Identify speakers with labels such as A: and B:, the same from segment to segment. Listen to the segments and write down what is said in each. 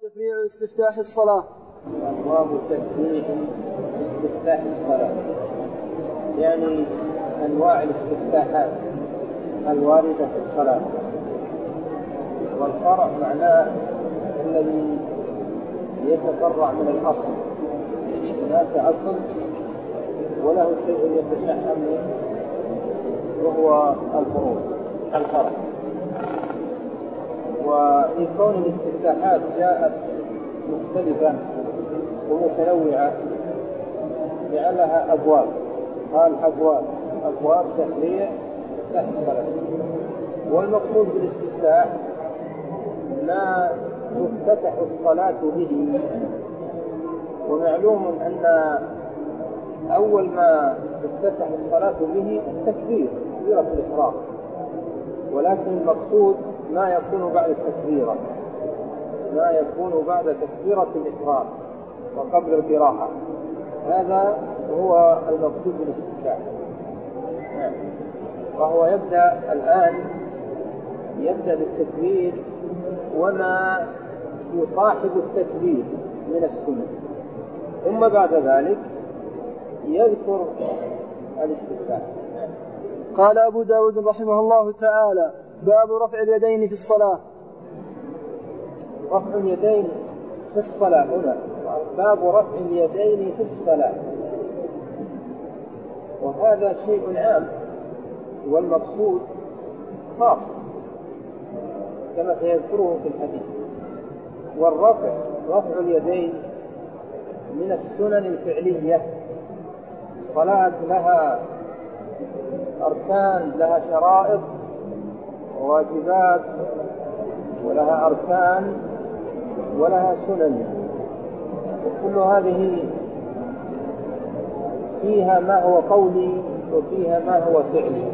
A: تفريع استفتاح الصلاة.
B: أبواب تفريع استفتاح الصلاة يعني أنواع الاستفتاحات الواردة في الصلاة. والفرع معناه الذي يتفرع من الأصل، هناك أصل وله شيء يتشعب منه وهو الفرع. وفي كون الاستفتاحات جاءت مختلفة ومتنوعة جعلها أبواب، قال أبواب تفريع استفتاح الصلاة. والمقصود بالاستفتاح ما تفتتح الصلاة به. ومعلوم أن أول ما تفتتح الصلاة به التكبير، تكبيرة الإحرام، ولكن المقصود ما يكون بعد التكبيرة، ما يكون بعد تكبيرة الإحرام وقبل القراءة، هذا هو المقصود بالاستفتاح. وهو يبدأ الآن بالتكبير وما يصاحب التكبير من السنة، ثم بعد ذلك يذكر الاستفتاح.
A: قال أبو داود رحمه الله تعالى: باب رفع اليدين في الصلاة.
B: رفع اليدين في الصلاة، هنا باب رفع اليدين في الصلاة، وهذا شيء عام والمقصود خاص كما سيذكره في الحديث. رفع اليدين من السنن الفعلية. الصلاة لها أركان، لها شرائط وواجبات، ولها أركان ولها سنن، وكل هذه فيها ما هو قولي وفيها ما هو فعلي.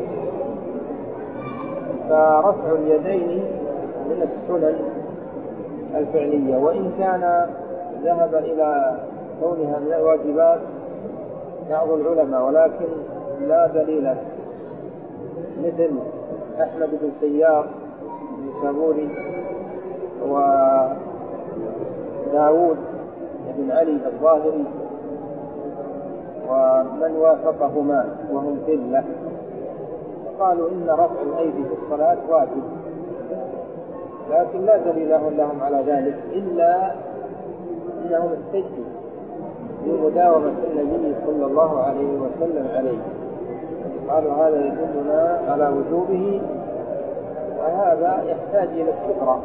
B: فرفع اليدين من السنن الفعلية، وإن كان ذهب إلى كونها من الواجبات بعض العلماء، ولكن لا دليل، مثل أحمد بن سيار النسابوري وداود بن علي الظاهري ومن وافقهما وهم ثلة، قالوا إن رفع الأيدي في الصلاة واجب، لكن لا دليل لهم على ذلك إلا أنهم احتجوا بمداومة النبي صلى الله عليه وسلم عليه، قالوا هذا يدلنا على وجوبه، وهذا يحتاج إلى استقراء.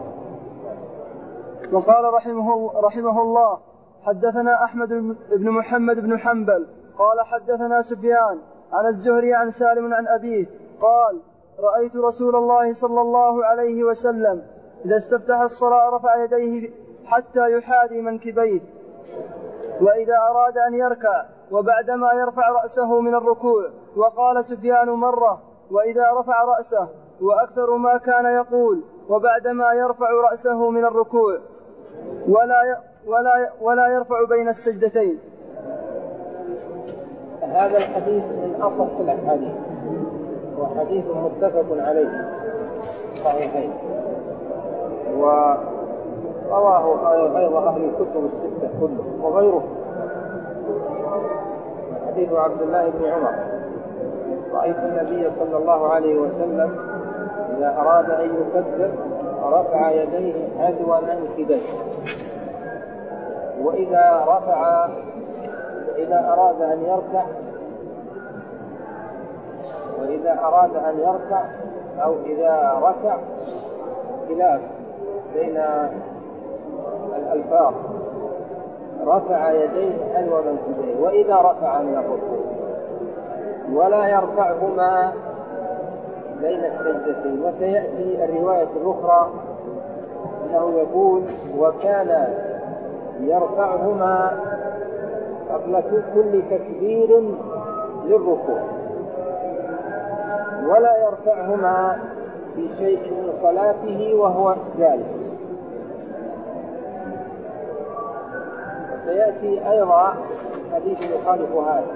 A: وقال رحمه الله: حدثنا أحمد بن محمد بن حنبل قال حدثنا سفيان عن الزهري عن سالم عن أبيه قال: رأيت رسول الله صلى الله عليه وسلم إذا استفتح الصلاة رفع يديه حتى يحاذي منكبيه، وإذا أراد أن يركع وبعدما يرفع رأسه من الركوع. وقال سفيان مرة: وإذا رفع رأسه، وأكثر ما كان يقول: وبعدما يرفع رأسه من الركوع ولا يرفع بين السجدتين.
B: هذا الحديث من أصح الأحاديث، وحديث متفق عليه صحيحين، ورواه أيضا أهل الكتب الستة كلهم وغيره. حديث عبد الله بن عمر: رأيت النبي صلى الله عليه وسلم إذا أراد أن يكبر رفع يديه حذو منكبيه، وإذا أراد أن يركع أو إذا ركع، خلاف بين الألفاظ، رفع يديه حذو منكبيه وإذا رفع من الركوع، ولا يرفعهما بين السجدتين. وسيأتي الرواية الأخرى أنه يقول: وكان يرفعهما قبل كل تكبير للركوع، ولا يرفعهما في شيء من صلاته وهو جالس. وسيأتي أيضا حديث يخالف هذا،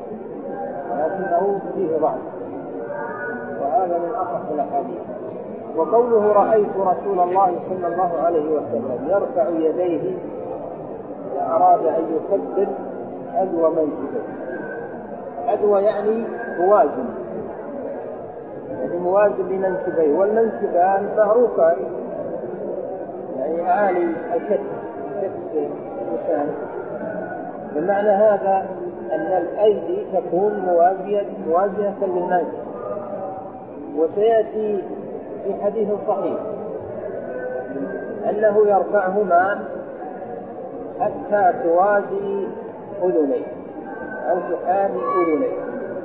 B: ولكنه فيه ضعف، وهذا من أصح الأحاديث. وقوله رأيت رسول الله صلى الله عليه وسلم يرفع يديه أراد أن يكبر عدو منكبه. عدو يعني موازن، يعني موازن لمنكبيه، والمنكبان معروفان يعني أعالي الكتف، كتف الإنسان. بمعنى هذا أن الأيدي تكون موازية للمنكب. وسيأتي في حديث صحيح أنه يرفعهما حتى توازي أذنيه أو تحاذي أذنيه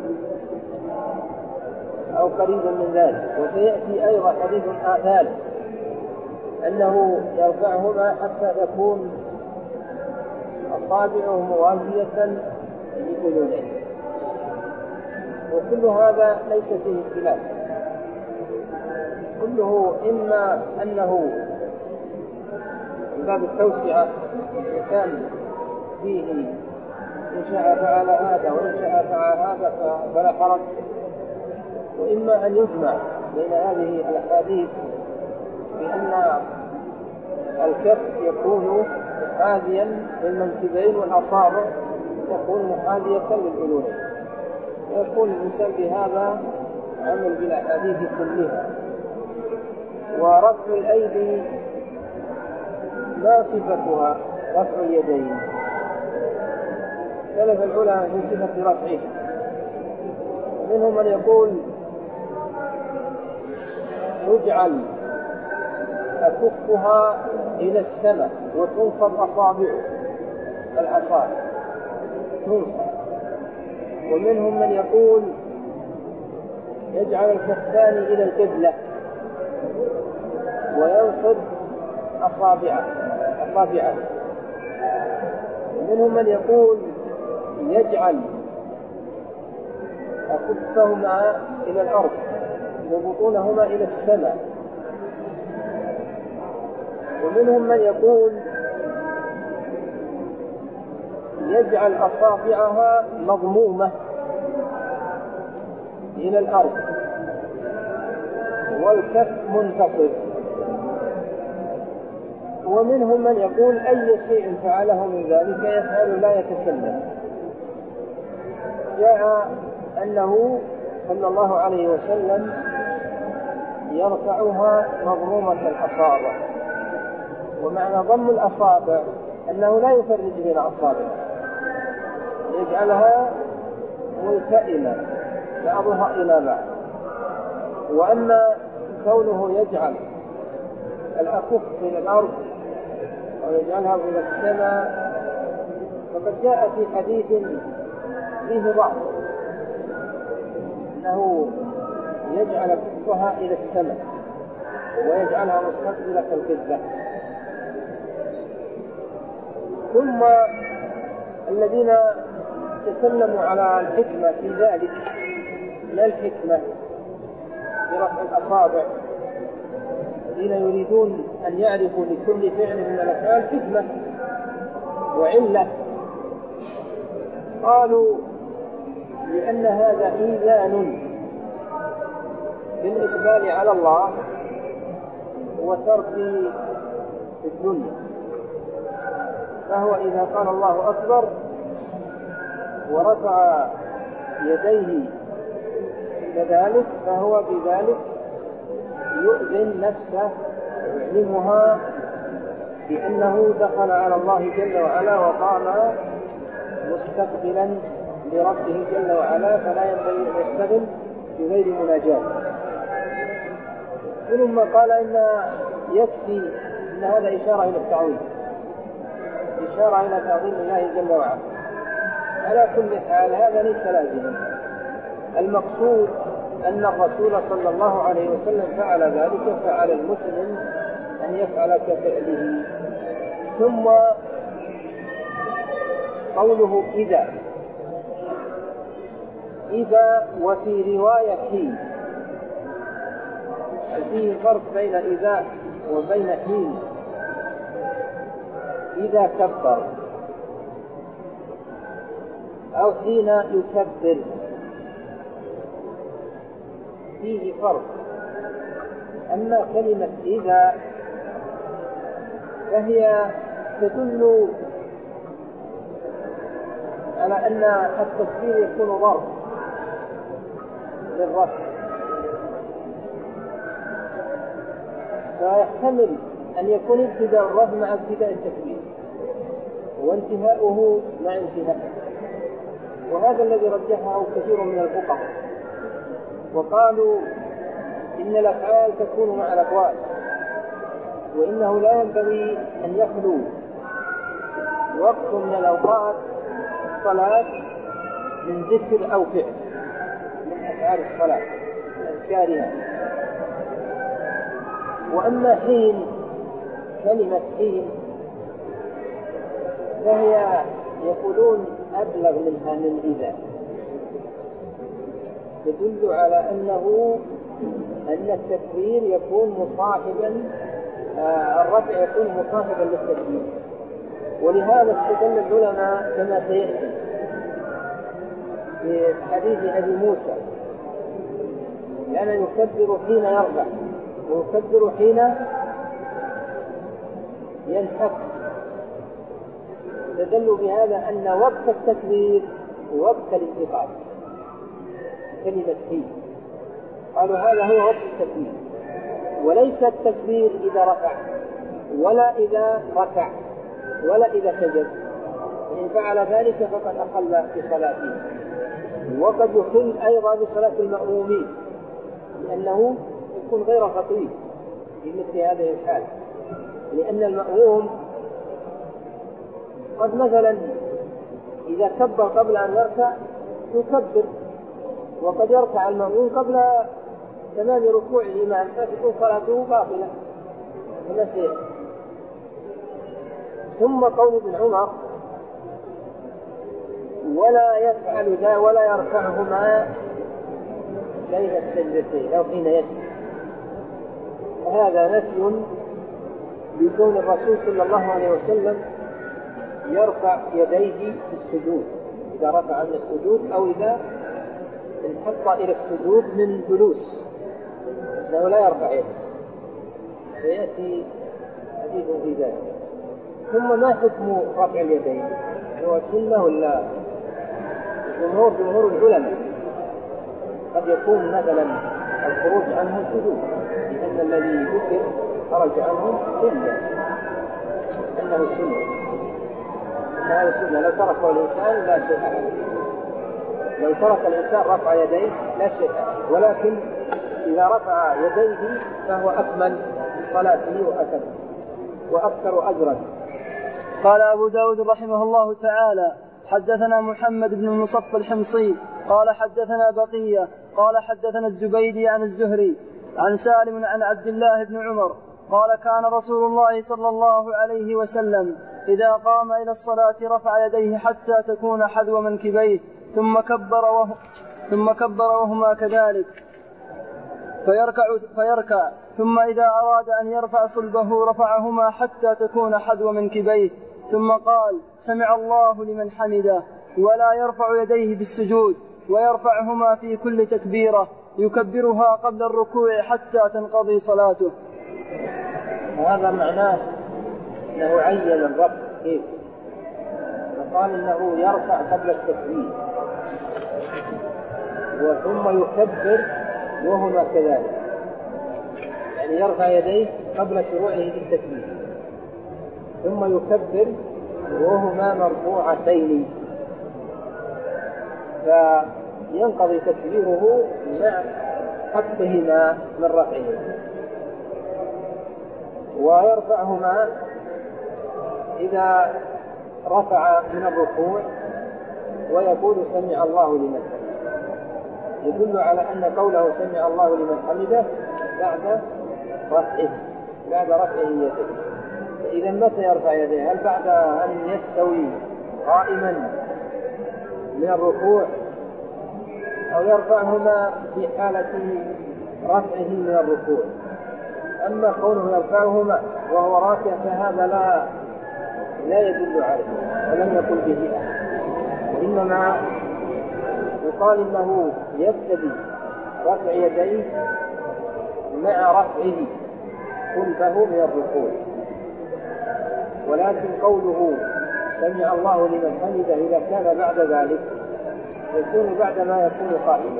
B: أو قريبا من ذلك. وسيأتي أيضا حديث ثالث أنه يرفعهما حتى تكون أصابعه موازية لأذنيه. وكل هذا ليس فيه اختلاف، كله إما أنه من باب التوسعة الإنسان فيه إن شاء فعل هذا وإن شاء فعل هذا فلا حرج، وإما أن يجمع بين هذه الأحاديث بأن الكف يكون محاذيا للمنكبين والأصابع تكون محاذية للأذنين، ويكون الإنسان بهذا عمل بالأحاديث كلها. ورفع الأيدي ما صفتها رفع اليدين؟ اختلف العلماء في صفة رفعه. منهم من يقول يجعل أكفها إلى السماء وتنصب أصابعه الأصابع تنصب. ومنهم من يقول يجعل الكفان إلى القبلة وينصب أصابعه. ومنهم من يقول يجعل أكفهما إلى الأرض وبطونهما إلى السماء. ومنهم من يقول يجعل أصابعها مضمومة إلى الأرض والكف منتصب. ومنهم من يقول أي شيء فعله من ذلك يفعل لا يتكلم. جاء أنه صلى الله عليه وسلم يرفعها مضمومة الأصابع، ومعنى ضم الأصابع أنه لا يفرج بين أصابع، يجعلها ملتئمة بعضها إلى بعض. وأما كونه يجعل الأكف إلى الأرض أو يجعلها إلى السماء فقد جاء في حديث فيه ضعف أنه يجعل كفها إلى السماء ويجعلها مستقبلة القبلة. ثم الذين تكلموا على الحكمة في ذلك، لا الحكمة برفع الأصابع، الذين يريدون أن يعرفوا لكل فعل من الأفعال حكمة وعلة، قالوا لأن هذا إيذان بالإقبال على الله وترك الدنيا. فهو إذا قال الله أكبر ورفع يديه كذلك فهو بذلك يؤذن نفسه ويعلمها بأنه دخل على الله جل وعلا وقام مستقبلا لربه جل وعلا، فلا ينبغي أن يشتغل بغير مناجاة. ثم قال إن يكفي أن هذا إشارة إلى التعظيم، إشارة إلى تعظيم الله جل وعلا. على كل حال هذا ليس لازما، المقصود أن الرسول صلى الله عليه وسلم فعل ذلك، فعلى المسلم أن يفعل كفعله. ثم قوله إذا وفي رواية فيه فرق بين إذا وبين حين. إذا كبر أو حين يكبر فيه فرق. أما كلمة إذا فهي تدل على أن التكبير يكون ظرف للرفع، فيحتمل أن يكون ابتداء الرفع مع ابتداء التكبير وانتهاؤه مع انتهائه، وهذا الذي رجحه كثير من الفقهاء، وقالوا إن الأفعال تكون مع الأقوال، وإنه لا ينبغي أن يخلو وقت من الأوقات الصلاة من ذكر أو فعل من أفعال الصلاة أذكارها. وأما حين، كلمة حين فهي يقولون أبلغ منها من إذا، تدل على أن التكبير يكون مصاحبا، الرفع يكون مصاحبا للتكبير. ولهذا استدل العلماء كما سيأتي في حديث أبي موسى كان يكبر حين يرفع ويكبر حين ينحط، استدلوا بهذا أن وقت التكبير ووقت الانتقال كلمة حين، قالوا هذا هو وقت التكبير، وليس التكبير إذا رفع ولا إذا ركع ولا إذا سجد، إن فعل ذلك فقد أخل بصلاته. وقد يخل أيضا بصلاة المأمومين لأنه يكون غير خطيب في مثل هذه الحال، لأن المأموم قد مثلا إذا كبر قبل أن يركع يكبر، وقد يركع المأموم قبل تمام ركوع الإمام فتكون صلاته باطلة كما سيأتي. ثم قول ابن عمر ولا يفعل ذا ولا يرفعهما بين السجدتين أو حين يسجد، وهذا نفي بكون الرسول صلى الله عليه وسلم يرفع يديه في السجود إذا رفع من السجود أو إذا انحط إلى السجود من جلوس، إنه لا يرفع يده، سيأتي حديث في ذلك. ثم ما حكم رفع اليدين؟ هو سنة ولا؟ جمهور العلماء قد يكون مثلا الخروج عنه سجود، لأن الذي ذكر خرج عنه إلا أنه سنة، أن هذا سنة لو تركه الإنسان لا شيء عليه، لو ترك الإنسان رفع يديه لا شيء عليه، ولكن إذا رفع يديه فهو أكمل صلاته وأتم وأكثر أجرا.
A: قال أبو داود رحمه الله تعالى حدثنا محمد بن المصفى الحمصي قال حدثنا بقية قال حدثنا الزبيدي عن الزهري عن سالم عن عبد الله بن عمر قال كان رسول الله صلى الله عليه وسلم إذا قام إلى الصلاة رفع يديه حتى تكون حذو منكبيه ثم كبر وهما كذلك فيركع ثم إذا أراد أن يرفع صلبه رفعهما حتى تكون حذو منكبيه ثم قال سمع الله لمن حمده، ولا يرفع يديه بالسجود ويرفعهما في كل تكبيرة يكبرها قبل الركوع حتى تنقضي صلاته.
B: وهذا معناه أنه عين الرفع كيف، وقال إنه يرفع قبل التكبير وثم يكبر وهما كذلك، يعني يرفع يديه قبل شروعه في التكبير ثم يكبر وهما مرفوعتين، فينقضي تكبيره مع حقهما من رفعه، ويرفعهما إذا رفع من الركوع ويقول سمع الله لمن حمده، يدل على أن قوله سمع الله لمن حمده بعد رفعه يديه. فإذا متى يرفع يديه؟ هل بعد أن يستوي قائما من الركوع، أو يرفعهما في حالة رفعه من الركوع؟ أما كونه يرفعهما وهو راكع فهذا لا يدل عليه ولم يقل به أحد، إنما يقال إنه يبتدي رفع يديه مع رفعه قلبه من الركوع. ولكن قوله سمع الله لمن حمده إذا كان بعد ذلك يكون بعد ما يكون قائما.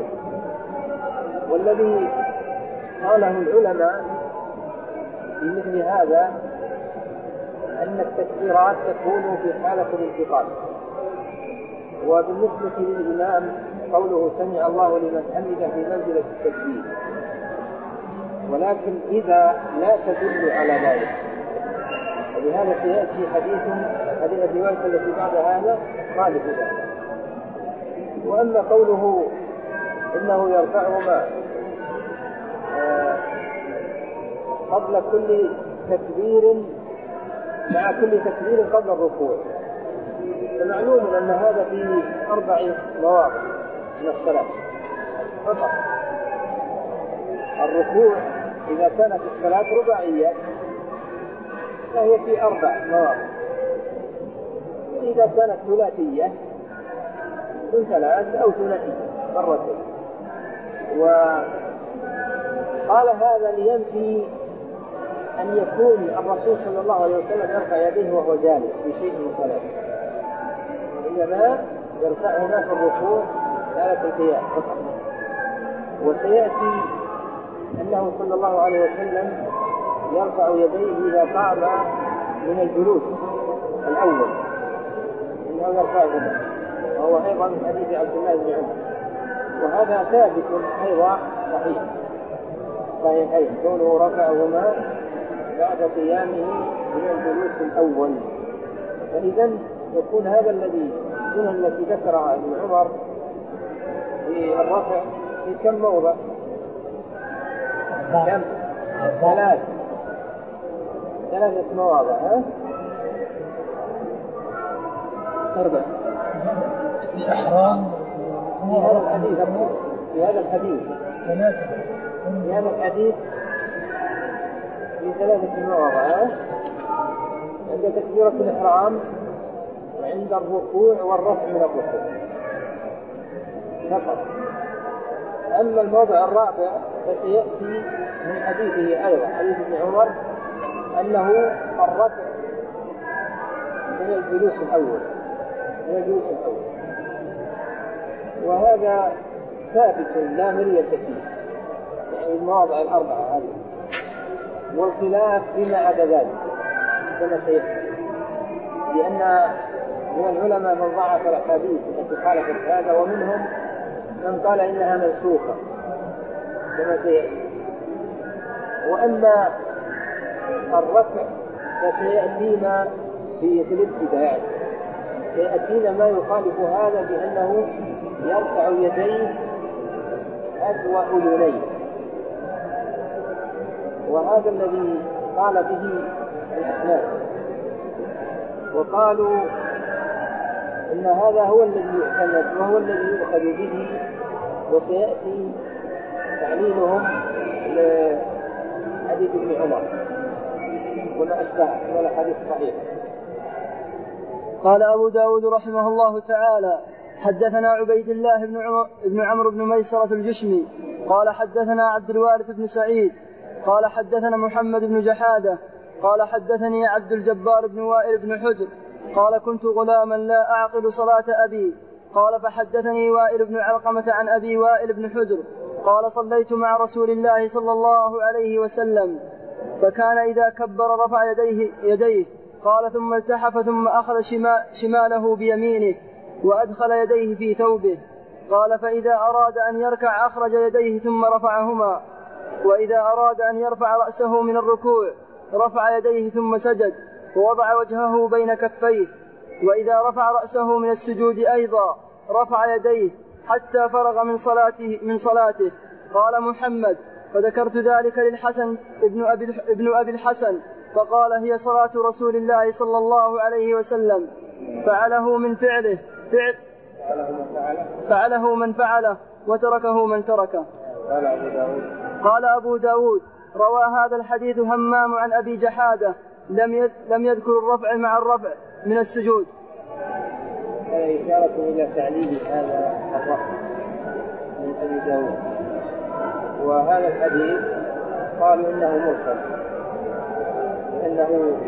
B: والذي قاله العلماء في مثل هذا أن التكبيرات تكون في حالة الانتقال. وبالنسبة للإمام قوله سمع الله لمن حمده في منزلة التكبير، ولكن إذا لا تدل على ذلك. ولهذا سيأتي حديث الرواية التي بعد هذا خالف ذلك. وأما قوله إنه يرفعهما قبل كل تكبير مع كل تكبير قبل الركوع، فمعلوم أن هذا في 4 مواضع من الصلاة فقط. الركوع إذا كانت الصلاة رباعية فهي في 4 مواضع، وإذا كانت ثلاثية من 3 أو ثلاثية مرتين. وقال هذا لينفي أن يكون الرسول صلى الله عليه وسلم يرفع يديه وهو جالس في شيء من صلاته، إنما يرفعهما في الركوع حالة القيام فقط. وسيأتي أنه صلى الله عليه وسلم يرفع يديه إذا قام من الجلوس الأول، إنه يرفعهما، وهو أيضا من حديث عبد الله بن عمر. وهذا ثابت أيضا صحيحين كونه رفعهما بعد قيامه من الجلوس الأول. فإذا يكون هذا السنة التي ذكرها ابن عمر في الرفع في كم موضع؟ كم؟ 3 مواضع. 4
C: الإحرام
B: في هذا الحديث في هذا الحديث في 3 مواضع، عند تكبيرة الإحرام وعند الركوع والرفع من الركوع فقط. أما الموضع الرابع فسيأتي من حديثه أيضا حديث ابن عمر أنه الرفع من الجلوس الأول. وهذا ثابت لا مرية فيه، يعني المواضع 4 هذه. والخلاف فيما عدا ذلك كما سيأتي، لأن من العلماء من ضعف الأحاديث التي خالفت هذا، ومنهم من قال إنها منسوخة كما سيأتي. وأما الرفع فسيأتينا في الابتداء، سيأتينا ما يخالف هذا بأنه يرفع يديه أسوأ أذنيه، وهذا الذي قال به الأحناف، وقالوا إن هذا هو الذي يعتمد وهو الذي يؤخذ به، وسيأتي تعليلهم لحديث ابن عمر وما أشبهه من الحديث الصحيح.
A: قال أبو داود رحمه الله تعالى: حدثنا عبيد الله بن عمرو بن ميسرة الجشمي قال حدثنا عبد الوارث بن سعيد قال حدثنا محمد بن جحادة قال حدثني عبد الجبار بن وائل بن حجر قال: كنت غلاما لا أعقل صلاة أبي. قال: فحدثني وائل بن علقمة عن أبي وائل بن حجر قال: صليت مع رسول الله صلى الله عليه وسلم فكان إذا كبر رفع يديه قال: ثم التحف ثم أخذ شماله بيمينه وأدخل يديه في ثوبه. قال: فإذا أراد أن يركع أخرج يديه ثم رفعهما، وإذا أراد أن يرفع رأسه من الركوع رفع يديه ثم سجد ووضع وجهه بين كفيه، وإذا رفع رأسه من السجود أيضا رفع يديه حتى فرغ من صلاته. قال محمد: فذكرت ذلك للحسن ابن أبي الحسن فقال: هي صلاة رسول الله صلى الله عليه وسلم، فعله من فعله وتركه من تركه. قال أبو داود: روى هذا الحديث همام عن أبي جحادة لم يذكر الرفع مع الرفع من السجود.
B: هذا إشارة إلى تعليل هذا الرفع من أبي داود. وهذا الحديث قالوا إنه مرسل، لأنه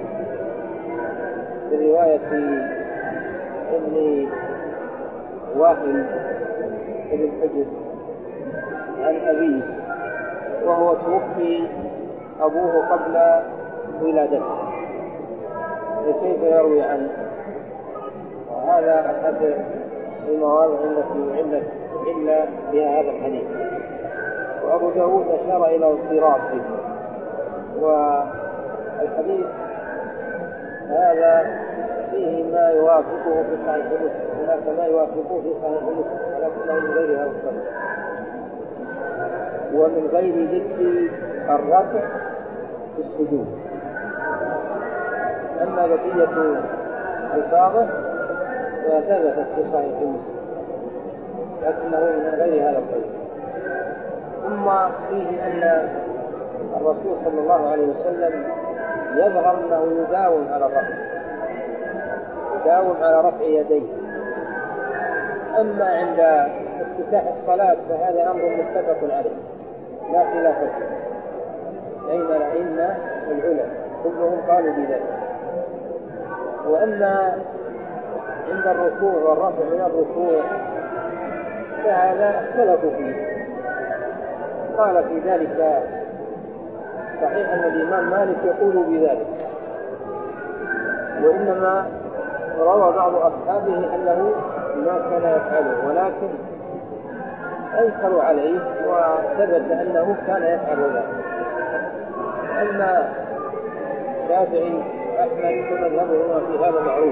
B: برواية ابن واهل ابن حجر عن أبيه، وهو توفي أبوه قبل ولادته، فكيف يروي عنه؟ وهذا أحد المواضع التي علت إلا بها هذا الحديث. وأبو داود أشار إلى اضطراب فيه، والحديث هذا فيه ما يوافقه في صحيح مسلم، هناك ما يوافقه في صحيح مسلم ولكنه من غير هذا السبب ومن غير ذكر الرفع في السجود. أما بقية الفاظه فثبتت في صحيح مسلم لكنه من غير هذا الطريق. ثم فيه أن الرسول صلى الله عليه وسلم يظهر أنه يداوم على رفع يديه. أما عند افتتاح الصلاة فهذا أمر متفق عليه لا خلاف فيه بين الأئمة والعلماء كلهم قالوا بذلك. وأما عند الركوع والرفع من الركوع فهذا اختلفوا فيه. قال في ذلك صحيح أن الإمام مالك يقول بذلك، وإنما روى بعض أصحابه أنه ما كان يفعله، ولكن أنكروا عليه وثبت أنه كان يفعل ذلك. أما الشافعي أحمد فمذهبهما في هذا معروف،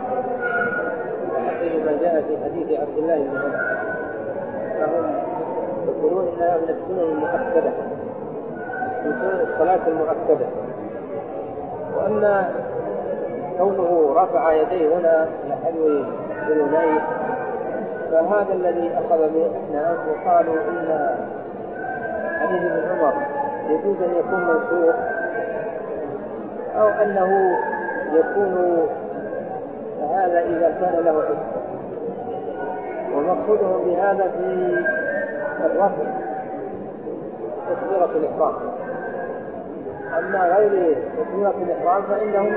B: وحسب ما جاء في حديث عبد الله بن عمر فهم يقولون إنها من السنن المؤكدة، من سنن الصلاة المؤكدة. وأما كونه رفع يديه هنا لحلو ذنوبيه فهذا الذي أخذ به الناس وقالوا إن حديث ابن عمر يجوز أن يكون منسوخ أو أنه يكون هذا إذا كان له حكم، ومقصودهم بهذا في الرفع تكبيرة الإحرام. أما غير تكبيرة الإحرام فإنهم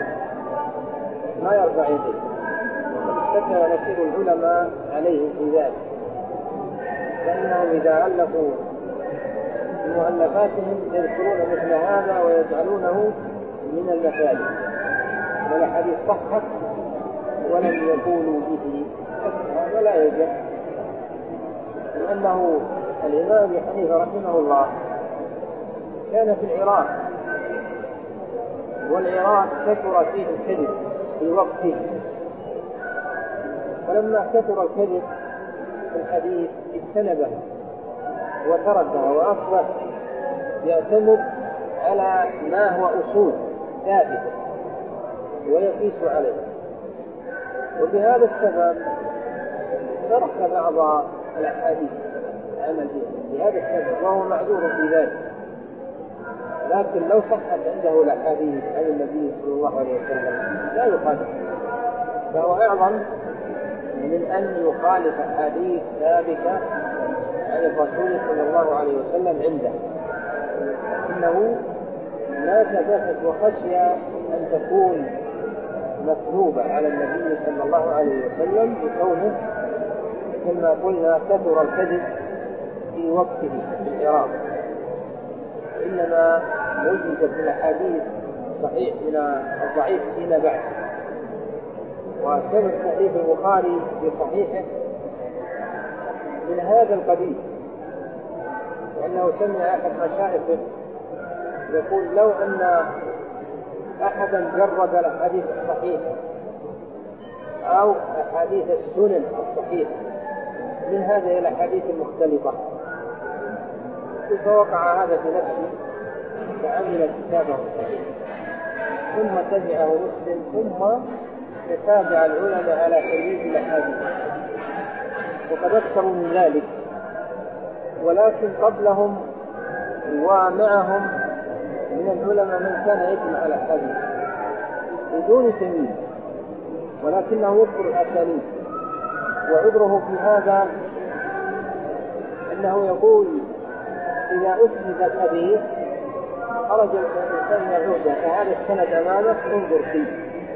B: ما يرفع يديه، اشتكى كثير العلماء عليهم في ذلك، فإنهم إذا ألفوا مؤلفاتهم يذكرون مثل هذا ويجعلونه من المساجد، والحديث صحت ولم يقولوا به، هذا لا يجب. لأنه الإمام أبي حنيفة رحمه الله كان في العراق، والعراق كثر فيه الكذب في وقته، ولما كثر الكذب في الحديث اجتنبها وتركها وأصبح يعتمد على ما هو أصول ثابتة ويقيس عليه. وبهذا السبب ترك بعض الأحاديث عمل بهذا السبب، وهو معذور في ذلك. لكن لو صحت عنده الأحاديث عن النبي صلى الله عليه وسلم لا يخالف، فهو أعظم من أن يخالف أحاديث ثابتة عن الرسول صلى الله عليه وسلم عنده، إنه ما ثبتت وخشي أن تكون مكذوبة على النبي صلى الله عليه وسلم بكونه كما قلنا كثر الكذب في وقته في العراق، إنما وجدت الأحاديث الصحيح من الضعيف فيما بعد. وسبب تأليف البخاري في صحيحه من هذا القبيل، لأنه سمع أحد مشايخه يقول لو أن أحدا جرد الأحاديث الصحيحة أو أحاديث السنن الصحيحة من هذه الأحاديث المختلفة فوقع هذا في نفسه فعمل كتابه الصحيح، ثم تبعه مسلم، ثم يتابع العلماء على تمييز الأحاديث، وقد أكثروا من ذلك. ولكن قبلهم ومعهم من العلماء من كان يجمع الأحاديث بدون تمييز، ولكنه يذكر الأسانيد. وعذره في هذا أنه يقول إذا أسند الحديث خرج الإنسان من العهدة فهذا السند أمامك انظر فيه،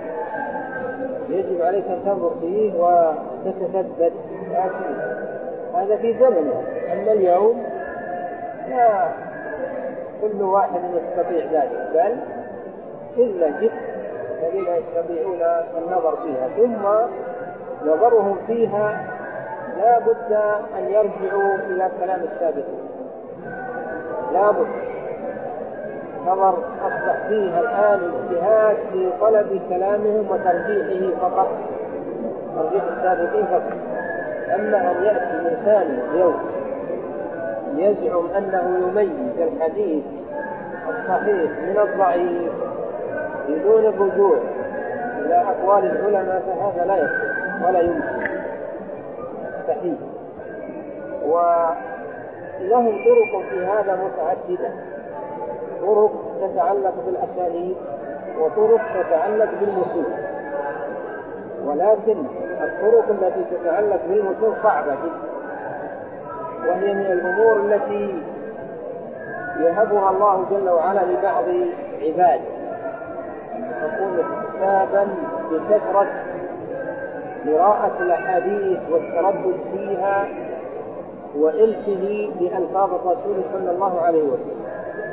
B: يجب عليك أن تنظر فيه وتتثبت. لكن هذا في زمنه، أما اليوم لا كل واحد يستطيع ذلك، بل إلا جد الذين يستطيعون النظر فيها، ثم نظرهم فيها لا بد أن يرجعوا إلى كلام السابقين، لا بد. نظر أصبح فيها الآن اجتهاد في طلب كلامهم وترجيحه فقط، ترجيح السابقين فقط. أما أن يأتي الإنسان اليوم يزعم أنه يميز الحديث الصحيح من الضعيف بدون الرجوع إلى أقوال العلماء فهذا لا يصح ولا يمكن، مستحيل. ولهم طرق في هذا متعددة، طرق تتعلق بالأساليب وطرق تتعلق بالمتون، ولكن الطرق التي تتعلق بالمتون صعبة جدا، وهي من الأمور التي يهبها الله جل وعلا لبعض عباده، تكون اكتسابا بكثرة قراءة الأحاديث والتردد فيها وإلفه بألفاظ الرسول صلى الله عليه وسلم.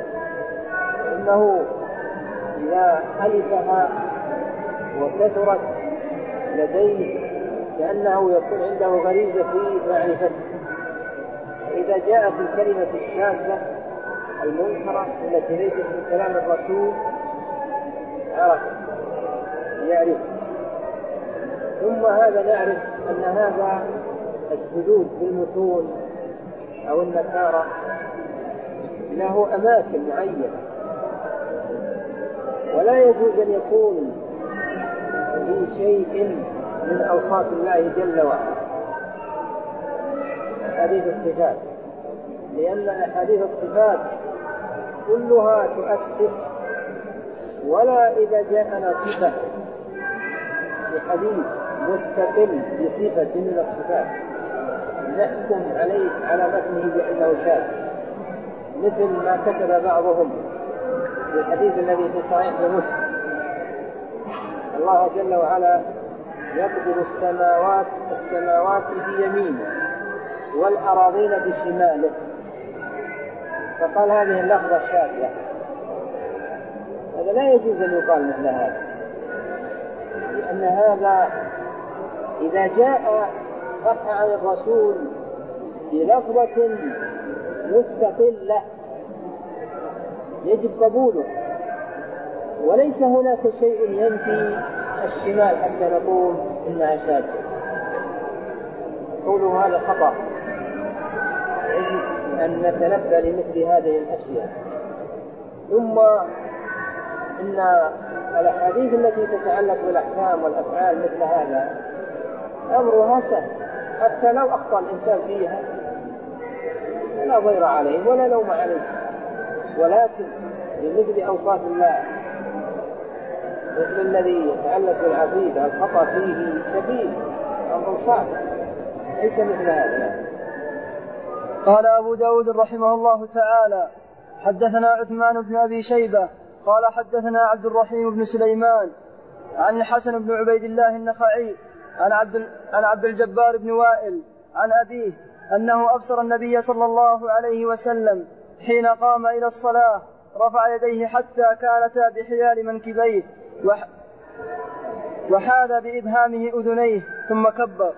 B: إنه إذا ألفها وكثرت لديه كأنه يكون عنده غريزة في معرفته، إذا جاءت الكلمة الشاذة المنكرة التي ليست من كلام الرسول عرف يعرف. ثم هذا نعرف أن هذا الشذوذ بالمتون أو النكارة له أماكن معينة، ولا يجوز أن يكون في شيء من أوصاف الله جل وعلا أحاديث الصفات، لأن أحاديث الصفات كلها تؤسس، ولا إذا جاءنا صفة بحديث مستقل بصفة من الصفات نحكم عليه على متنه بأنه شاذ، مثل ما كتب بعضهم في الحديث الذي في صحيح مسلم: الله جل وعلا يقبض السماوات بيمينه والأراضين بشماله، فقال هذه اللفظة شاذة. هذا لا يجوز أن يقال مثل هذا، لأن هذا إذا جاء صح عن الرسول بلفظة مستقلة يجب قبوله، وليس هناك شيء ينفي الشمال حتى نقول إنها شاذة. قوله هذا خطأ، يجب أن نتنبه لمثل هذه الأشياء. ثم إن الأحاديث التي تتعلق بالأحكام والأفعال مثل هذا أمرها سهل، حتى لو أخطأ الإنسان فيها لا ضير عليه ولا لوم عليه، ولكن بمثل أوصاف الله مثل الذي يتعلق بالعقيدة الخطأ فيه شديد، أمر صعب، ليس مثل هذا.
A: قال أبو داود رحمه الله تعالى: حدثنا عثمان بن أبي شيبة قال حدثنا عبد الرحيم بن سليمان عن الحسن بن عبيد الله النخعي عن عبد الجبار بن وائل عن أبيه أنه أبصر النبي صلى الله عليه وسلم حين قام إلى الصلاة رفع يديه حتى كانتا بحيال منكبيه وحاذ بإبهامه أذنيه ثم كبر.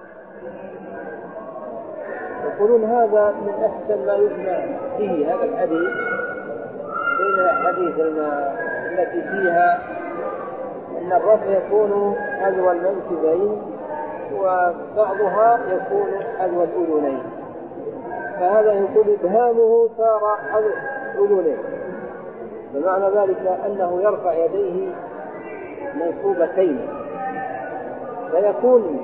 B: يقولون هذا من أحسن ما يجمع فيه هذا الحديث بين الحديث التي فيها أن الرفع يكون حذو المنكبين وبعضها يكون حذو الأذنين، فهذا يقول إبهامه صار حذو أذنين، بمعنى ذلك أنه يرفع يديه منصوبتين، فيكون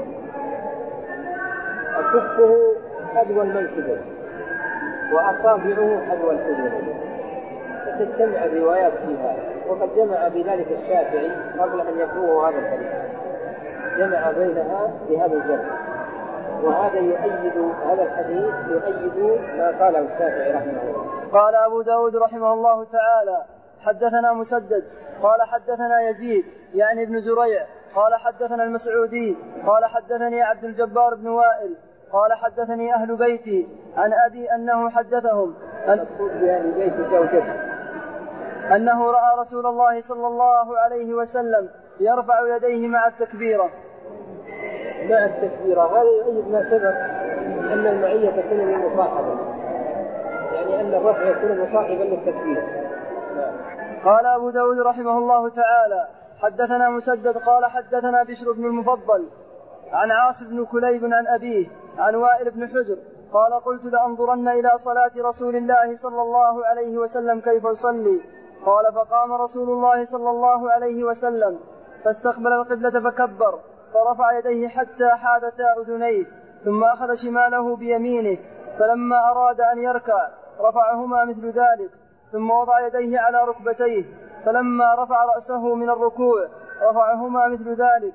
B: كفه حذو المنكبين وأصابعه حذو الأذنين، فتجتمع الروايات فيها. وقد جمع بذلك الشافعي قبل أن يقوه هذا الحديث، جمع بينها بهذا الجمع، وهذا يؤيد هذا الحديث يؤيد ما قاله الشافعي رحمه الله.
A: قال أبو داود رحمه الله تعالى: حدثنا مسدد قال حدثنا يزيد يعني ابن زريع قال حدثنا المسعودي قال حدثني عبد الجبار بن وائل قال حدثني أهل بيتي عن أبي أنه حدثهم أنه رأى رسول الله صلى الله عليه وسلم يرفع يديه مع التكبيرة.
B: مع التكبيرة هذا يؤيد ما سبق أن المعية تكون للمصاحبة، يعني أن الرفع يكون مصاحبا للتكبير.
A: قال أبو داود رحمه الله تعالى حدثنا مسدد قال حدثنا بشر بن المفضل عن عاصم بن كليب عن أبيه عن وائل بن حجر قال قلت لأنظرن إلى صلاة رسول الله صلى الله عليه وسلم كيف يصلي. قال فقام رسول الله صلى الله عليه وسلم فاستقبل القبلة فكبر فرفع يديه حتى حادتا أذنيه ثم أخذ شماله بيمينه فلما أراد أن يركع رفعهما مثل ذلك ثم وضع يديه على ركبتيه فلما رفع رأسه من الركوع رفعهما مثل ذلك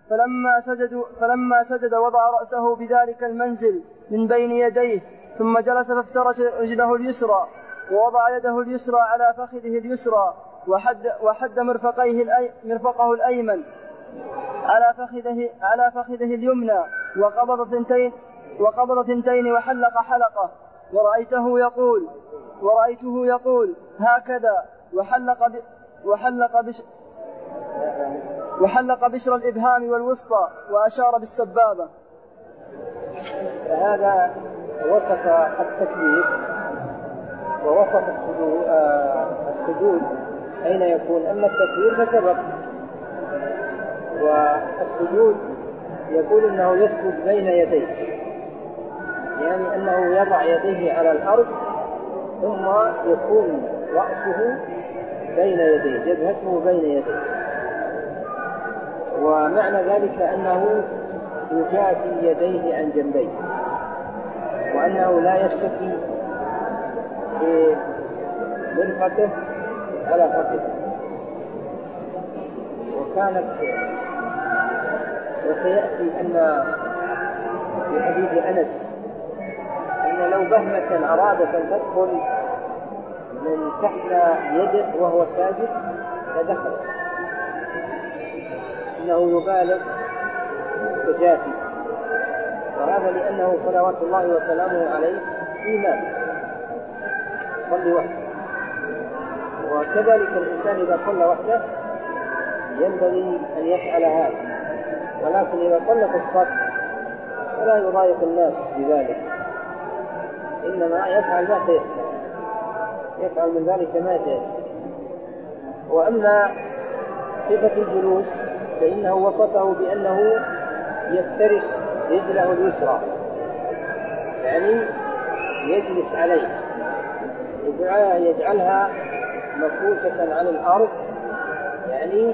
A: فلما سجد وضع رأسه بذلك المنزل من بين يديه ثم جلس فافترش رجله اليسرى ووضع يده اليسرى على فخذه اليسرى وحد مرفقه الأيمن على فخذه اليمنى وقبض ثنتين وحلق حلقة ورأيته يقول هكذا وحلق بشر الإبهام والوسطى وأشار بالسبابة.
B: هذا وصف التكبير ووصف السجود أين يكون. أما التكبير فسبق، والسجود يقول أنه يسجد بين يديه، يعني أنه يضع يديه على الأرض ثم يكون رأسه بين يديه، جبهته بين يديه، ومعنى ذلك أنه يجافي يديه عن جنبيه وأنه لا يشتكي بمرفقه على فخذه. وسيأتي أن في حديث أنس أن لو بهمة أرادت أن تدخل من تحت يده وهو ساجد فدخل، إنه يبالغ تجافي، وهذا لأنه صلوات الله وسلامه عليه إيمان صلي وحده، وكذلك الإنسان إذا صلى وحده ينبغي أن يفعل هذا، ولكن إذا صلى في الصف فلا يضايق الناس بذلك، إنما يفعل ما تيسر، يفعل من ذلك ما تيسر. وأما صفة الجلوس فإنه وصفه بأنه يفترش رجله اليسرى، يعني يجلس عليه، يجعلها مفروشة على الأرض، يعني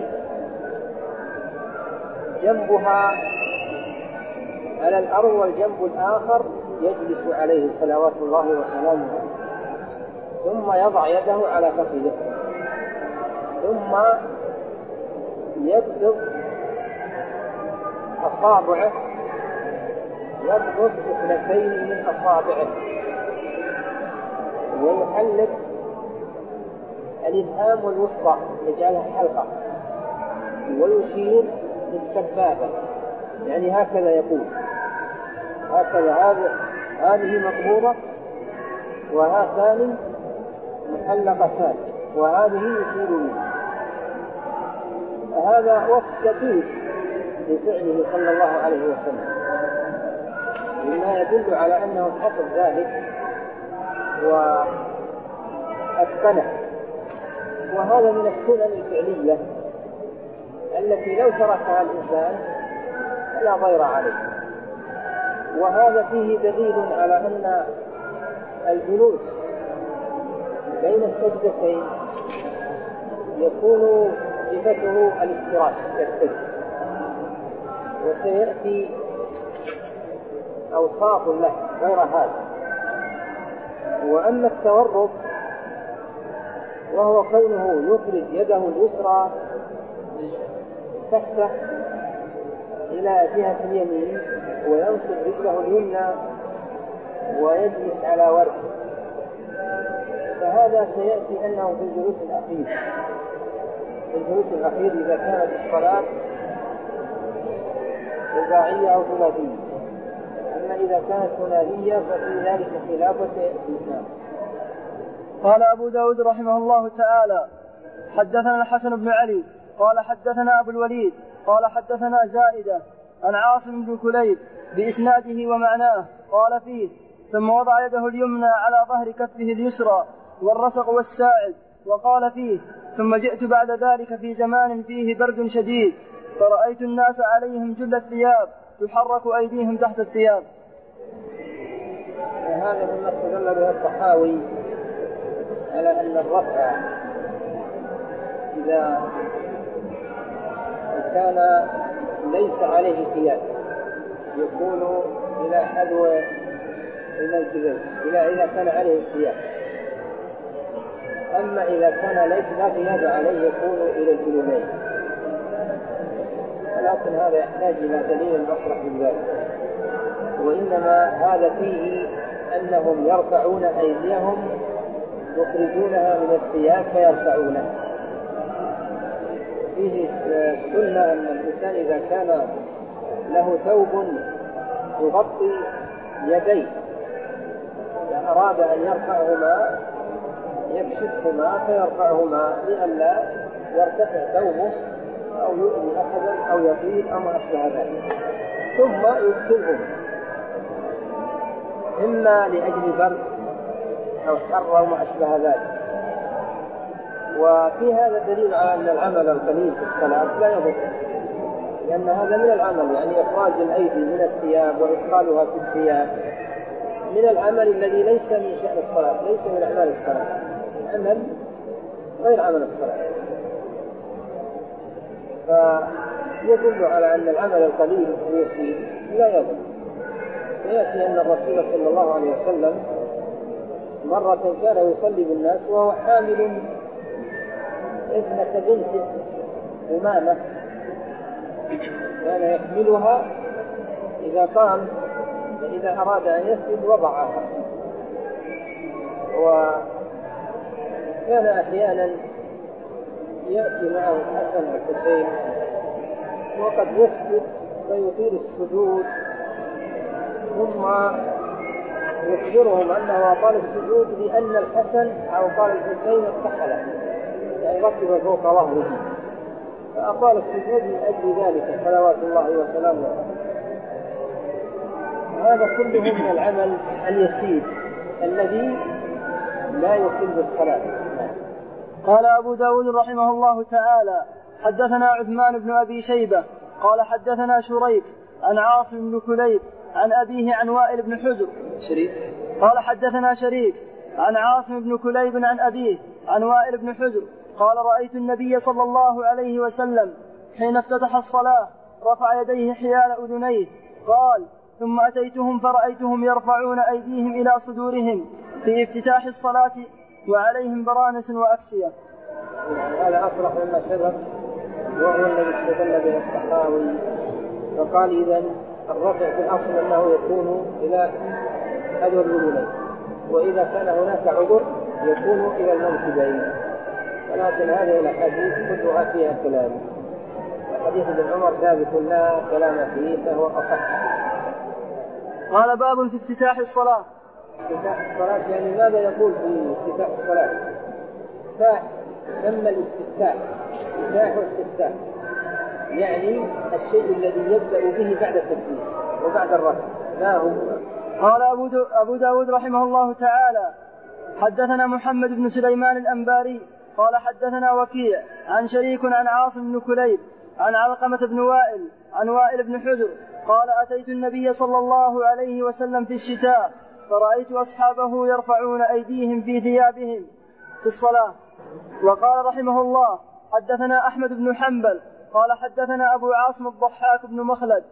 B: جنبها على الأرض والجنب الآخر يجلس عليه صلوات الله وسلامه عليه، ثم يضع يده على فخذه، ثم يبسط أصابعه، يبسط اثنتين من أصابعه ويحلق الإبهام والوسطى يجعلها حلقة ويشير بالسبابة، يعني هكذا يقول، هكذا هذه مقبوضة وهاتان محلقتان وهذه يشير منها. هذا وصف دقيق لفعله صلى الله عليه وسلم، مما يدل على أنه حفظ ذلك وأتقنه، وهذا من السنن الفعلية التي لو تركها الإنسان فلا ضير عليه. وهذا فيه دليل على أن الجلوس بين السجدتين يكون صفته الافتراش كالسجد، وسيأتي أوصاف له غير هذا. وأما التورك وهو كونه يخرج يده اليسرى تحته إلى جهة اليمين وينصب رجله اليمنى ويجلس على ورده، وهذا سيأتي أنه في الجلوس الأخير. في الجلوس الأخير إذا كانت الصلاة رباعية أو ثلاثية. أما إذا كانت ثلاثية ففي ذلك خلاف وسيأتي.
A: قال أبو داود رحمه الله تعالى: حدثنا الحسن بن علي قال حدثنا أبو الوليد قال حدثنا زائدة عن عاصم بن كليب بإسناده ومعناه قال فيه: ثم وضع يده اليمنى على ظهر كفه اليسرى والرسغ والساعد، وقال فيه: ثم جئت بعد ذلك في زمان فيه برد شديد فرأيت الناس عليهم جل الثياب تحرك أيديهم تحت الثياب.
B: هذا مما استدل به الطحاوي على أن الرفع إذا كان ليس عليه ثياب يكون إلى حذو المنكبين إذا كان عليه ثياب. أما إذا كان ليس لا ثياب عليه يكون إلى الجلومين. ولكن هذا يحتاج إلى دليل مصرح من ذلك. وإنما هذا فيه أنهم يرفعون أيديهم يخرجونها من الثياب فيرفعونها. فيه سنة أن الإنسان إذا كان له ثوب يغطي يديه إذا أراد أن يرفعهما يكشفهما فيرفعهما لئلا يرتفع ثوبه أو يؤذي أحدا أو يطيل أو ما أشبه ذلك، ثم يدخلهما إما لأجل برد أو حر أو ما أشبه ذلك. وفي هذا دليل على أن العمل القليل في الصلاة لا يضر، لأن هذا من العمل، يعني إخراج الأيدي من الثياب وإدخالها في الثياب من العمل الذي ليس من شأن الصلاة، ليس من أعمال الصلاة، عمل غير عمل الصلاة. فيدل على أن العمل القليل اليسير لا يضر. فيأتي أن الرسول صلى الله عليه وسلم مرة كان يصلي بالناس وهو حامل ابنة بنت أمامة، كان يحملها إذا قام فإذا أراد أن يسجد وضعها. وكان أحيانا يأتي معه الحسن والحسين وقد يسجد فيطيل السجود ثم يخبرهم أنه أطال السجود لأن الحسن أو قال الحسين ارتحل، يعني ركب فوق ظهره، فأطال السجود من أجل ذلك صلوات الله وسلامه. هذا كله من العمل اليسير الذي لا يقل الصلاة.
A: قال أبو داود رحمه الله تعالى: حدثنا عثمان بن أبي شيبة قال حدثنا شريك عن عاصم بن كليب عن أبيه عن وائل بن حجر. قال حدثنا شريك عن عاصم بن كليب عن أبيه عن وائل بن حجر قال: رأيت النبي صلى الله عليه وسلم حين افتتح الصلاة رفع يديه حيال أذنيه. قال: ثم أتيتهم فرأيتهم يرفعون أيديهم إلى صدورهم في افتتاح الصلاة وعليهم برانس وأكسية.
B: هذا أصرح مما سبق، وهو الذي استدل به الطحاوي، فقال: إذن الرفع في الأصل أنه يكون إلى حذو الأذنين، وإذا كان هناك عذر يكون إلى المنكبين. ولكن هذه الأحاديث كلها فيها كلام. حديث ابن عمر ثابت لا كلام فيه فهو أصح.
A: قال: باب في افتتاح الصلاة.
B: افتتاح الصلاة يعني ماذا يقول في افتتاح الصلاة؟ افتتاح يسمى الاستفتاح، افتتاح واستفتاح، يعني الشيء الذي يبدأ به بعد التكبير وبعد الرفع. لا هو.
A: قال أبو داود رحمه الله تعالى: حدثنا محمد بن سليمان الأنباري قال حدثنا وكيع عن شريك عن عاصم بن كليب عن علقمة بن وائل عن وائل بن حجر قال: أتيت النبي صلى الله عليه وسلم في الشتاء فرأيت أصحابه يرفعون أيديهم في ثيابهم في الصلاة. وقال رحمه الله: حدثنا أحمد بن حنبل قال حدثنا أبو عاصم الضحاك بن مخلد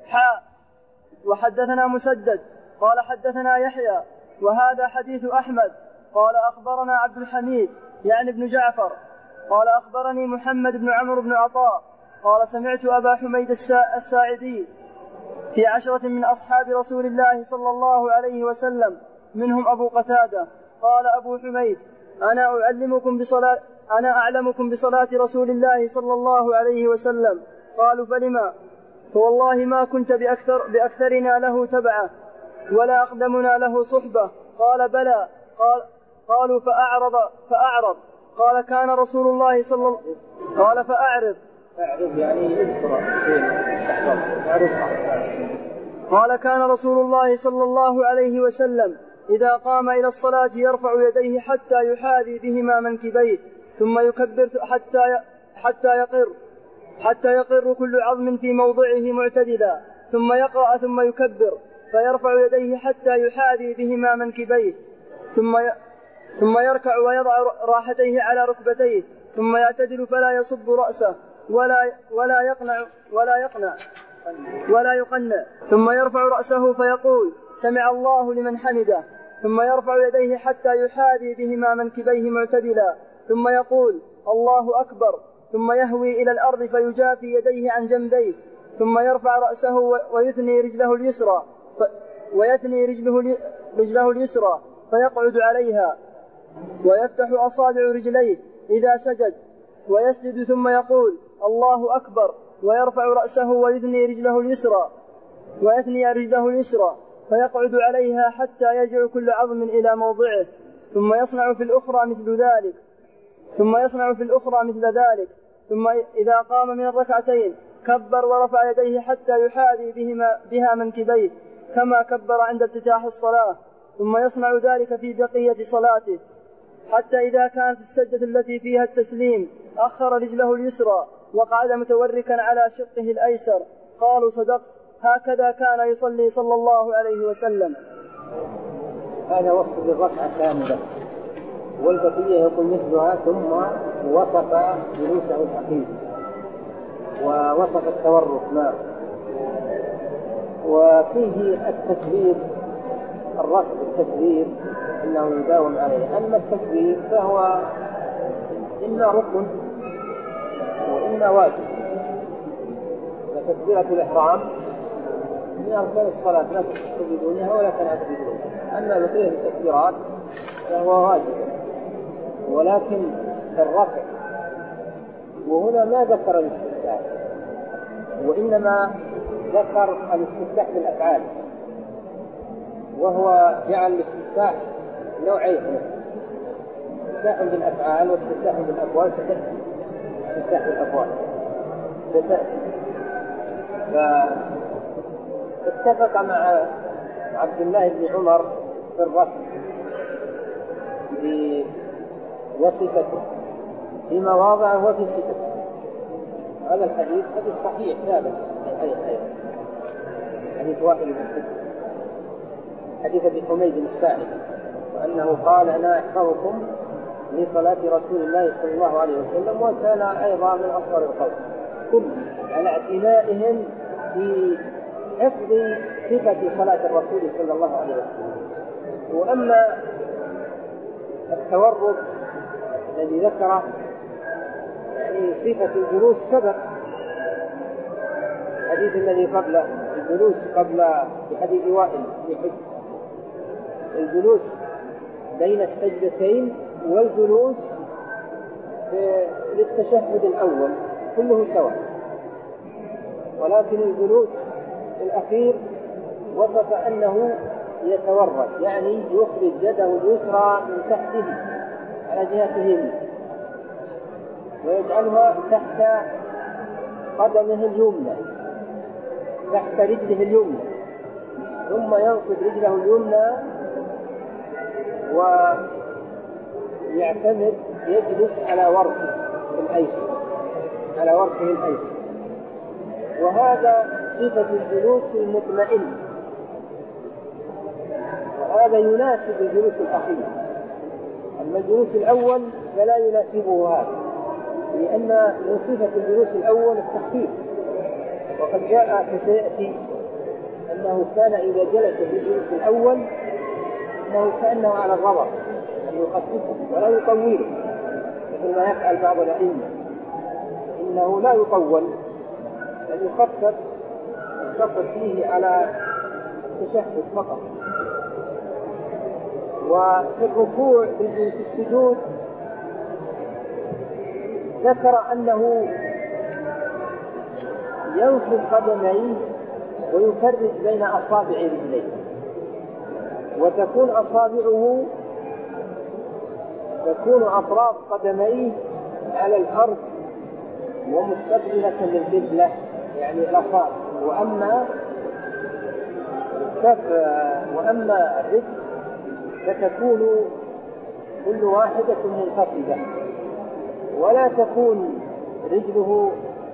A: وحدثنا مسدد قال حدثنا يحيى وهذا حديث أحمد قال: أخبرنا عبد الحميد يعني ابن جعفر قال: أخبرني محمد بن عمرو بن عطاء قال: سمعت أبا حميد الساعدي في 10 من أصحاب رسول الله صلى الله عليه وسلم منهم أبو قتادة. قال أبو حميد: أنا أعلمكم بصلاة رسول الله صلى الله عليه وسلم. قالوا فلما؟ فوالله ما كنت بأكثرنا له تبعة ولا أقدمنا له صحبة. قال بلى. قالوا فأعرض. قال كان رسول الله قال فأعرض
B: يعني
A: قال كان رسول الله صلى الله عليه وسلم إذا قام إلى الصلاة يرفع يديه حتى يحاذي بهما منكبيه ثم يكبر حتى يقر كل عظم في موضعه معتدلا ثم يقرأ ثم يكبر فيرفع يديه حتى يحاذي بهما منكبيه ثم يركع ويضع راحتيه على ركبتيه ثم يعتدل فلا يصب رأسه ولا يقنع ثم يرفع رأسه فيقول سمع الله لمن حمده ثم يرفع يديه حتى يحاذي بهما منكبيه معتدلا ثم يقول الله أكبر ثم يهوي إلى الأرض فيجافي يديه عن جنبيه ثم يرفع رأسه ويثني رجله اليسرى فيقعد عليها ويفتح أصابع رجليه إذا سجد ويسجد ثم يقول الله أكبر ويرفع رأسه ويثني رجله اليسرى فيقعد عليها حتى يرجع كل عظم إلى موضعه ثم يصنع في الأخرى مثل ذلك ثم إذا قام من الركعتين كبر ورفع يديه حتى يحاذي بها منكبيه كما كبر عند افتتاح الصلاة ثم يصنع ذلك في بقية صلاته حتى إذا كانت السجدة التي فيها التسليم أخر رجله اليسرى وقعد متوركا على شقه الأيسر. قالوا صدقت هكذا كان يصلي صلى الله عليه وسلم.
B: هذا وصف للركعة كاملة والبقية يقول مثلها ثم وصف جلوسه الأخير ووصف التورك معه وفيه التكبير الركب التكبير إنه يداوم عليه. أما التكبير فهو إما ركن وإما واجب. وتكبيرة الإحرام من أركان الصلاة لا تسجدونها ولا تنعبدونها. أما بقية التكبيرات فهو واجب ولكن الرفع وهنا ما ذكر الاستفتاح وإنما ذكر الاستفتاح بالأفعال وهو جعل الاستفتاح نوعين استفتاح بالأفعال واستفتاح بالأقوال. استفتاح بالأقوال فاتفق مع عبد الله بن عمر في الرفع بوصفته في مواضع وفي صفته. هذا الحديث حديث صحيح ثابت حديث واحد من حديث ابي حميد الساعدي وأنه قال أنا أحفظكم لصلاة رسول الله صلى الله عليه وسلم وكان أيضا من أصغر القوم كل على اعتنائهم في حفظ صفة صلاة الرسول صلى الله عليه وسلم. وأما التورك الذي ذكره يعني صفة الجلوس سبق الحديث الذي قبله الجلوس قبل في حديث وائل في حج الجلوس بين السجدتين والجلوس للتشهد الأول كله سواء ولكن الجلوس الأخير وصف أنه يتورك يعني يخرج يده اليسرى من تحته على جهة اليمين ويجعلها تحت قدمه اليمنى تحت رجله اليمنى ثم ينصب رجله اليمنى ويعتمد يجلس على وركه الأيسر وهذا صفة الجلوس المطمئن وهذا يناسب الجلوس الأخير. أما الجلوس الأول فلا يناسبه هذا لأن من صفة الجلوس الأول التخفيف وقد جاء كسيأتي أنه كان إذا جلس في الجلوس الأول أنه كأنه على الرضا أن يخففه ولا يطوله مثل ما يفعل بعض الأئمة إنه لا يطول بل يخفف فيه على التشهد فقط. وفي الركوع في السجود ذكر أنه ينصب قدميه ويفرج بين أصابع رجليه، وتكون أطراف قدميه على الأرض ومستقبلة للقبلة، يعني الأصابع، وأما الرجل فتكون كل واحدة منخفضة، ولا تكون رجله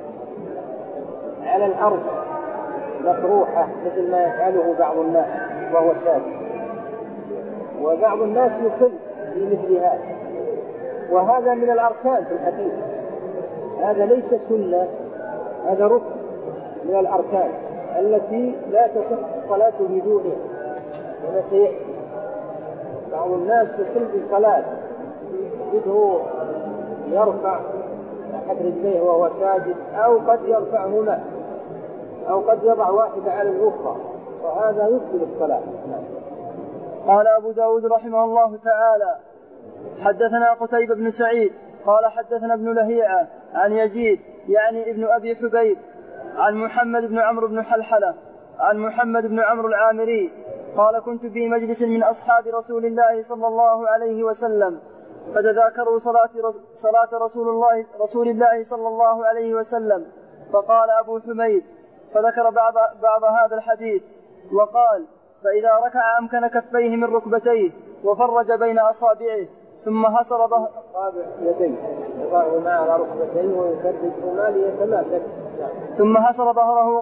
B: على الأرض مطروحة مثل ما يفعله بعض الناس وهو ساجد، وبعض الناس يخل في مثل هذا، وهذا من الأركان في الحديث، هذا ليس سنة، هذا ركن من الأركان التي لا تصح الصلاة بدونها. كما سيأتي بعض الناس يخل في الصلاة يجده يرفع أحد رجليه وهو ساجد، أو قد يرفعهما، أو قد يضع واحدة على الأخرى، وهذا يبطل الصلاة.
A: قال أبو داود رحمه الله تعالى: حدثنا قتيبة بن سعيد قال حدثنا ابن لهيعة عن يزيد يعني ابن أبي حبيب عن محمد بن عمرو بن حلحلة عن محمد بن عمرو العامري قال: كنت في مجلس من أصحاب رسول الله صلى الله عليه وسلم فتذاكروا صلاة رسول الله صلى الله عليه وسلم، فقال أبو حميد فذكر بعض هذا الحديث وقال: فإذا ركع أمكن كفيه من ركبتيه وفرج بين أصابعه ثم حصر ظهره
B: أصابع يديه يضعهما على ركبتيه ويفرجهما ليتماسك،
A: ثم حصر ظهره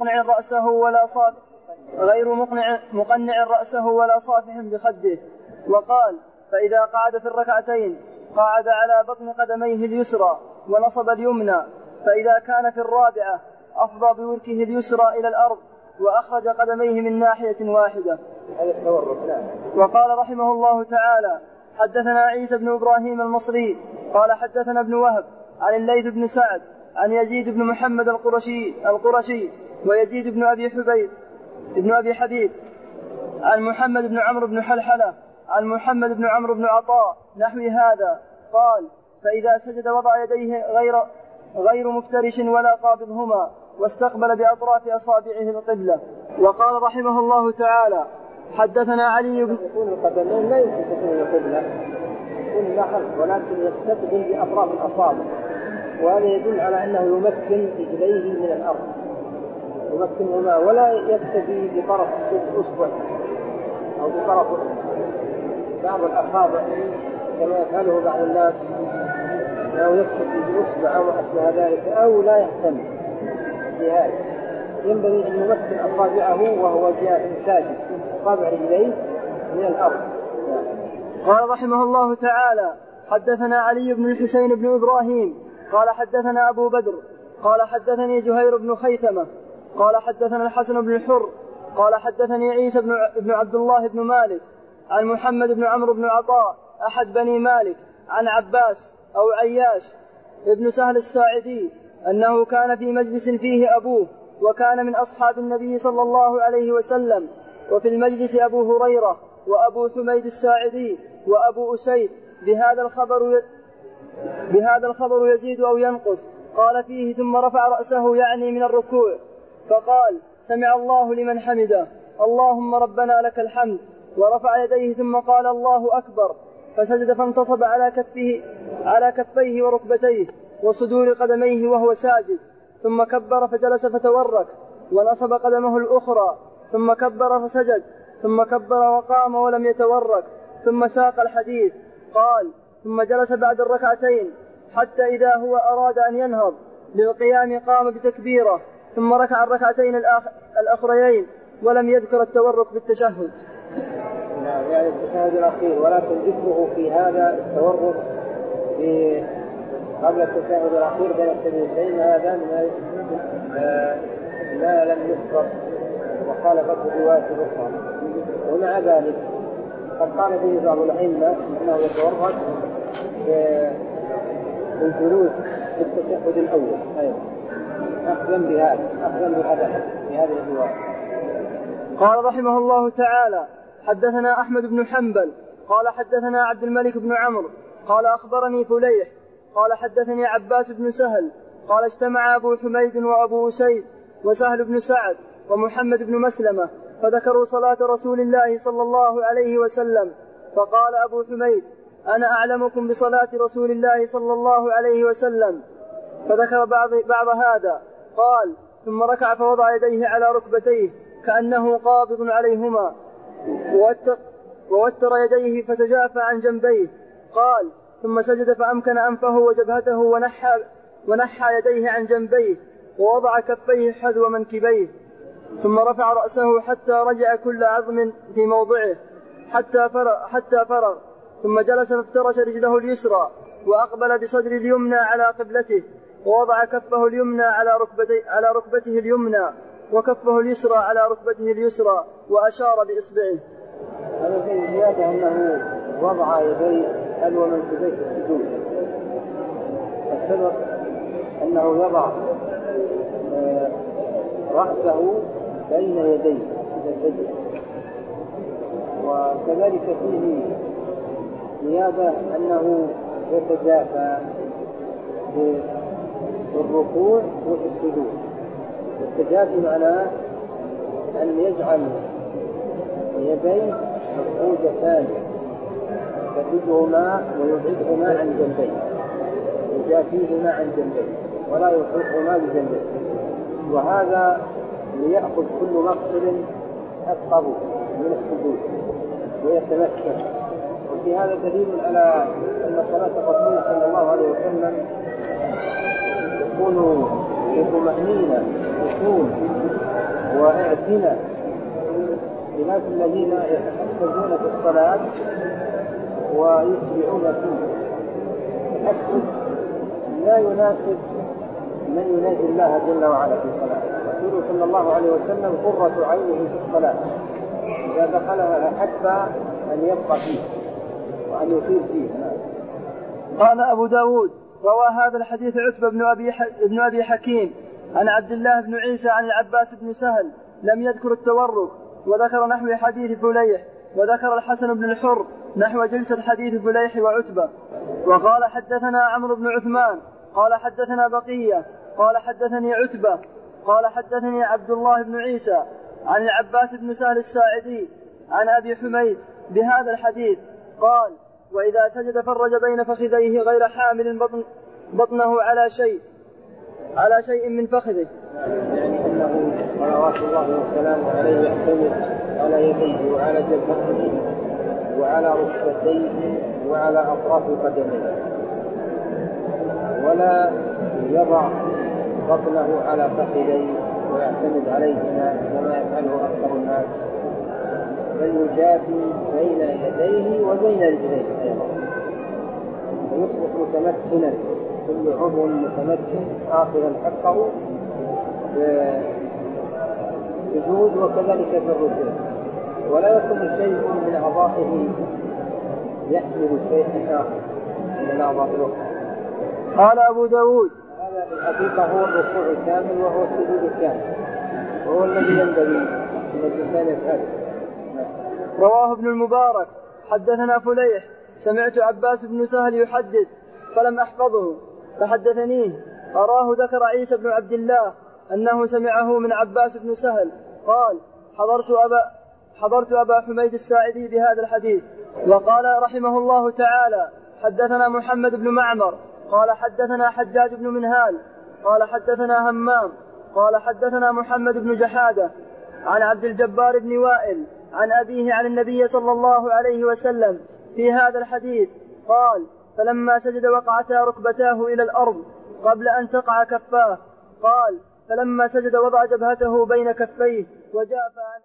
A: غير مقنع رأسه ولا صافح بخده، وقال: فإذا قعد في الركعتين قعد على بطن قدميه اليسرى ونصب اليمنى، فإذا كان في الرابعة أفضى بوركه اليسرى إلى الأرض وأخرج قدميه من ناحية واحدة. وقال رحمه الله تعالى: حدثنا عيسى بن إبراهيم المصري قال حدثنا ابن وهب عن الليث بن سعد عن يزيد بن محمد القرشي ويزيد بن أبي حبيب عن محمد بن عمرو بن حلحلة عن محمد بن عمرو بن عطاء نحو هذا، قال: فإذا سجد وضع يديه غير مفترش ولا قابضهما واستقبل بأطراف أصابعه القبلة. وقال رحمه الله تعالى: حدثنا علي بن
B: القدمين لا يمكن تكون القبلة، يكون لحظ، ولكن يستقبل بأطراف الأصابع، وهذا يدل على أنه يمكن رجليه من الأرض، يمكنهما ولا يكتفي بطرف الأصبع أو بطرف بعض الأصابع كما يفعله بعض الناس، أو يكتفي بأصبع أو أشبه ذلك، أو لا يهتم بهذا. ينبغي أن يمكن أصابعه وهو ساجد، أصابع رجليه من الأرض.
A: قال رحمه الله تعالى: حدثنا علي بن الحسين بن إبراهيم قال حدثنا أبو بدر قال حدثني زهير بن خيثمة قال حدثنا الحسن بن الحر قال حدثني عيسى بن عبد الله بن مالك عن محمد بن عمرو بن عطاء أحد بني مالك عن عباس أو عياش ابن سهل الساعدي أنه كان في مجلس فيه أبوه وكان من أصحاب النبي صلى الله عليه وسلم، وفي المجلس أبو هريرة وأبو حميد الساعدي وأبو أسيد، بهذا الخبر يزيد أو ينقص. قال فيه: ثم رفع رأسه يعني من الركوع فقال: سمع الله لمن حمده، اللهم ربنا لك الحمد، ورفع يديه ثم قال: الله أكبر، فسجد فانتصب على كفيه وركبتيه وصدور قدميه وهو ساجد، ثم كبر فجلس فتورك ونصب قدمه الأخرى، ثم كبر فسجد، ثم كبر وقام ولم يتورك، ثم ساق الحديث. قال: ثم جلس بعد الركعتين حتى إذا هو أراد أن ينهض للقيام قام بتكبيره، ثم ركع الركعتين الأخريين ولم يذكر التورك بالتشهد.
B: نعم، يعني التشهد الأخير، ولكن ذكره في هذا التورك قبل التشهد الأخير بين السجدتين هذا ما لم يذكر، وخالفته الرواية الأخرى. ومع ذلك قد قال به بعض الأئمة أنه يتورك بالجلوس في التشهد الأول أيضا، أخذا بهذه الرواية.
A: قال رحمه الله تعالى: حدثنا أحمد بن حنبل قال حدثنا عبد الملك بن عمرو قال أخبرني فليح قال حدثني عباس بن سهل قال اجتمع أبو حميد وأبو أسيد وسهل بن سعد ومحمد بن مسلمة فذكروا صلاة رسول الله صلى الله عليه وسلم، فقال أبو حميد: أنا أعلمكم بصلاة رسول الله صلى الله عليه وسلم. فذكر بعض هذا. قال: ثم ركع فوضع يديه على ركبتيه كأنه قابض عليهما، ووتر يديه فتجافى عن جنبيه. قال: ثم سجد فأمكن أنفه وجبهته ونحى يديه عن جنبيه ووضع كفيه حذو منكبيه، ثم رفع رأسه حتى رجع كل عظم في موضعه حتى فرغ، ثم جلس فافترش رجله اليسرى وأقبل بصدر اليمنى على قبلته، ووضع كفه اليمنى على ركبته اليمنى وكفه اليسرى على ركبته اليسرى وأشار بإصبعه.
B: هذا في زيادة أنه وضع يديه حذو منكبيه في السجود. السبب أنه يضع رأسه بين يديه إذا سجد، وكذلك فيه زيادة أنه يتجافى في الركوع وفي السجود. التجافي معناه أن يجعل يديه مفقودتان يفقدهما ويبعدهما عن جنبيه، يجافيهما عن جنبيه ولا يفرقهما بجنبيه، وهذا ليأخذ كل مقصد أقرب من السجود ويتمكن. وفي هذا دليل على أن صلاة الرسول صلى الله عليه وسلم تكون بطمأنينة سكون واعتناء، خلاف الذين يتحفزون في الصلاة ويسرعون فيه. التحفز لا يناسب من ينادي الله جل وعلا في الصلاة. الرسول صلى الله عليه وسلم قرة عينه في الصلاة، إذا دخلها أحب أن يبقى فيه وأن يطيل فيه.
A: قال أبو داود: روى هذا الحديث عتبة بن أبي حكيم عن عبد الله بن عيسى عن العباس بن سهل، لم يذكر التورك، وذكر نحو حديث فليح، وذكر الحسن بن الحر نحو جلسة حديث فليح وعتبة. وقال حدثنا عمرو بن عثمان قال حدثنا بقية قال حدثني عتبة قال حدثني عبد الله بن عيسى عن العباس بن سهل الساعدي عن أبي حميد بهذا الحديث. قال: وإذا سجد فرج بين فخذيه غير حامل بطنه على شيء من فخذه.
B: يعني أنه صلوات الله وسلامه عليه يعتمد على يديه وعلى جبهته وعلى ركبتيه وعلى أطراف قدميه، ولا يضع بطنه على فخذيه ويعتمد عليهما كما يفعله أكثر الناس، بل يجافي بين يديه وبين رجليه أيضا، ويصبح متمكنا، كل عضو متمكن آخذا حقه بالسجود وكذلك في الركوع، ولا يكون شيء من أعضائه يحمل شيئا آخر من الأعضاء الأخرى.
A: قال أبو داود:
B: هذا في الحقيقة هو الركوع الكامل وهو السجود الكامل، وهو الذي ينبغي أن الإنسان يفعله.
A: رواه ابن المبارك: حدثنا فليح سمعت عباس بن سهل يحدث فلم أحفظه فحدثنيه. أراه ذكر عيسى بن عبد الله أنه سمعه من عباس بن سهل قال: حضرت أبا حميد الساعدي بهذا الحديث. وقال رحمه الله تعالى: حدثنا محمد بن معمر قال حدثنا حجاج بن منهال قال حدثنا همام قال حدثنا محمد بن جحادة عن عبد الجبار بن وائل عن أبيه عن النبي صلى الله عليه وسلم في هذا الحديث. قال: فلما سجد وقعتا ركبتاه إلى الأرض قبل أن تقع كفاه. قال: فلما سجد وضع جبهته بين كفيه وجاف عن